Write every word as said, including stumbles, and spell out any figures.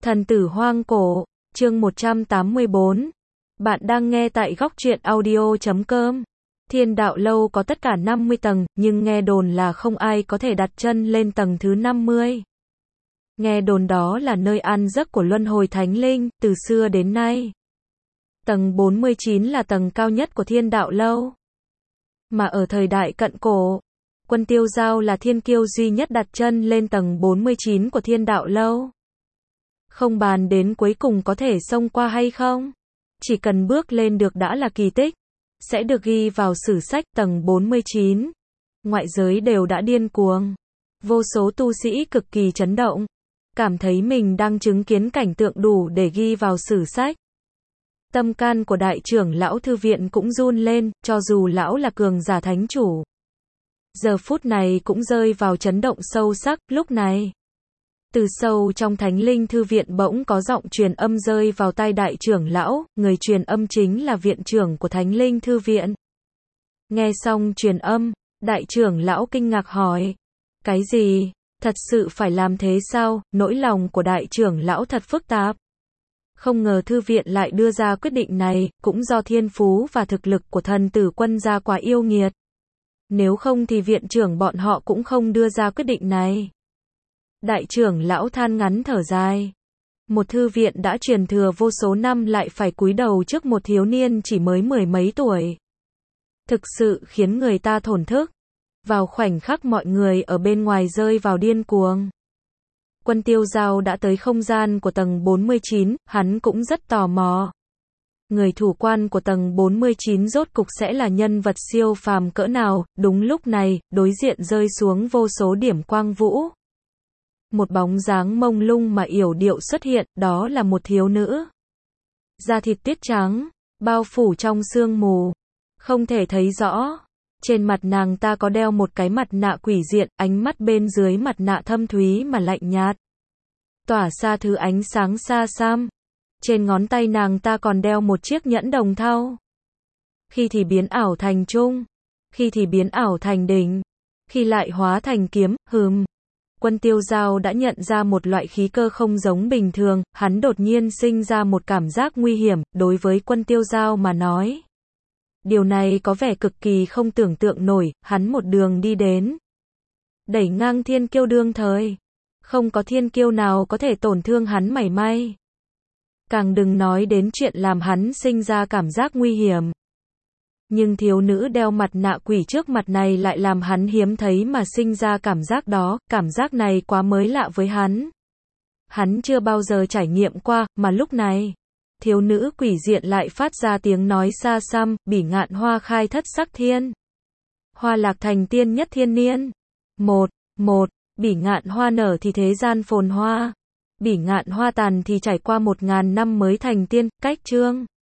Thần tử hoang cổ, chương một trăm tám mươi bốn. Bạn đang nghe tại góc truyện audio chấm com. Thiên đạo lâu có tất cả năm mươi tầng, nhưng nghe đồn là không ai có thể đặt chân lên tầng thứ năm mươi. Nghe đồn đó là nơi an giấc của luân hồi thánh linh, từ xưa đến nay. Tầng bốn mươi chín là tầng cao nhất của thiên đạo lâu. Mà ở thời đại cận cổ, Quân Tiêu Giao là thiên kiêu duy nhất đặt chân lên tầng bốn mươi chín của thiên đạo lâu. Không bàn đến cuối cùng có thể xông qua hay không, chỉ cần bước lên được đã là kỳ tích, sẽ được ghi vào sử sách. Tầng bốn mươi chín, ngoại giới đều đã điên cuồng, vô số tu sĩ cực kỳ chấn động, cảm thấy mình đang chứng kiến cảnh tượng đủ để ghi vào sử sách. Tâm can của đại trưởng lão thư viện cũng run lên, cho dù lão là cường giả thánh chủ, giờ phút này cũng rơi vào chấn động sâu sắc. Lúc này, từ sâu trong thánh linh thư viện bỗng có giọng truyền âm rơi vào tai đại trưởng lão, người truyền âm chính là viện trưởng của thánh linh thư viện. Nghe xong truyền âm, đại trưởng lão kinh ngạc hỏi, cái gì, thật sự phải làm thế sao? Nỗi lòng của đại trưởng lão thật phức tạp. Không ngờ thư viện lại đưa ra quyết định này, cũng do thiên phú và thực lực của thần tử Quân gia quá yêu nghiệt. Nếu không thì viện trưởng bọn họ cũng không đưa ra quyết định này. Đại trưởng lão than ngắn thở dài. Một thư viện đã truyền thừa vô số năm lại phải cúi đầu trước một thiếu niên chỉ mới mười mấy tuổi. Thực sự khiến người ta thổn thức. Vào khoảnh khắc mọi người ở bên ngoài rơi vào điên cuồng, Quân Tiêu Giao đã tới không gian của tầng bốn mươi chín, hắn cũng rất tò mò. Người thủ quan của tầng bốn mươi chín rốt cục sẽ là nhân vật siêu phàm cỡ nào? Đúng lúc này, đối diện rơi xuống vô số điểm quang vũ. Một bóng dáng mông lung mà yểu điệu xuất hiện, đó là một thiếu nữ. Da thịt tiết trắng, bao phủ trong sương mù, không thể thấy rõ. Trên mặt nàng ta có đeo một cái mặt nạ quỷ diện, ánh mắt bên dưới mặt nạ thâm thúy mà lạnh nhạt, tỏa ra thứ ánh sáng xa xăm. Trên ngón tay nàng ta còn đeo một chiếc nhẫn đồng thau. Khi thì biến ảo thành trung, khi thì biến ảo thành đỉnh, khi lại hóa thành kiếm. Hừm. Quân Tiêu Giao đã nhận ra một loại khí cơ không giống bình thường, hắn đột nhiên sinh ra một cảm giác nguy hiểm. Đối với Quân Tiêu Giao mà nói, điều này có vẻ cực kỳ không tưởng tượng nổi. Hắn một đường đi đến, đẩy ngang thiên kiêu đương thời, không có thiên kiêu nào có thể tổn thương hắn mảy may. Càng đừng nói đến chuyện làm hắn sinh ra cảm giác nguy hiểm. Nhưng thiếu nữ đeo mặt nạ quỷ trước mặt này lại làm hắn hiếm thấy mà sinh ra cảm giác đó. Cảm giác này quá mới lạ với hắn. Hắn chưa bao giờ trải nghiệm qua, mà lúc này, thiếu nữ quỷ diện lại phát ra tiếng nói xa xăm, bỉ ngạn hoa khai thất sắc thiên. Hoa lạc thành tiên nhất thiên niên. Một, một, bỉ ngạn hoa nở thì thế gian phồn hoa. Bỉ ngạn hoa tàn thì trải qua một ngàn năm mới thành tiên. Cách chương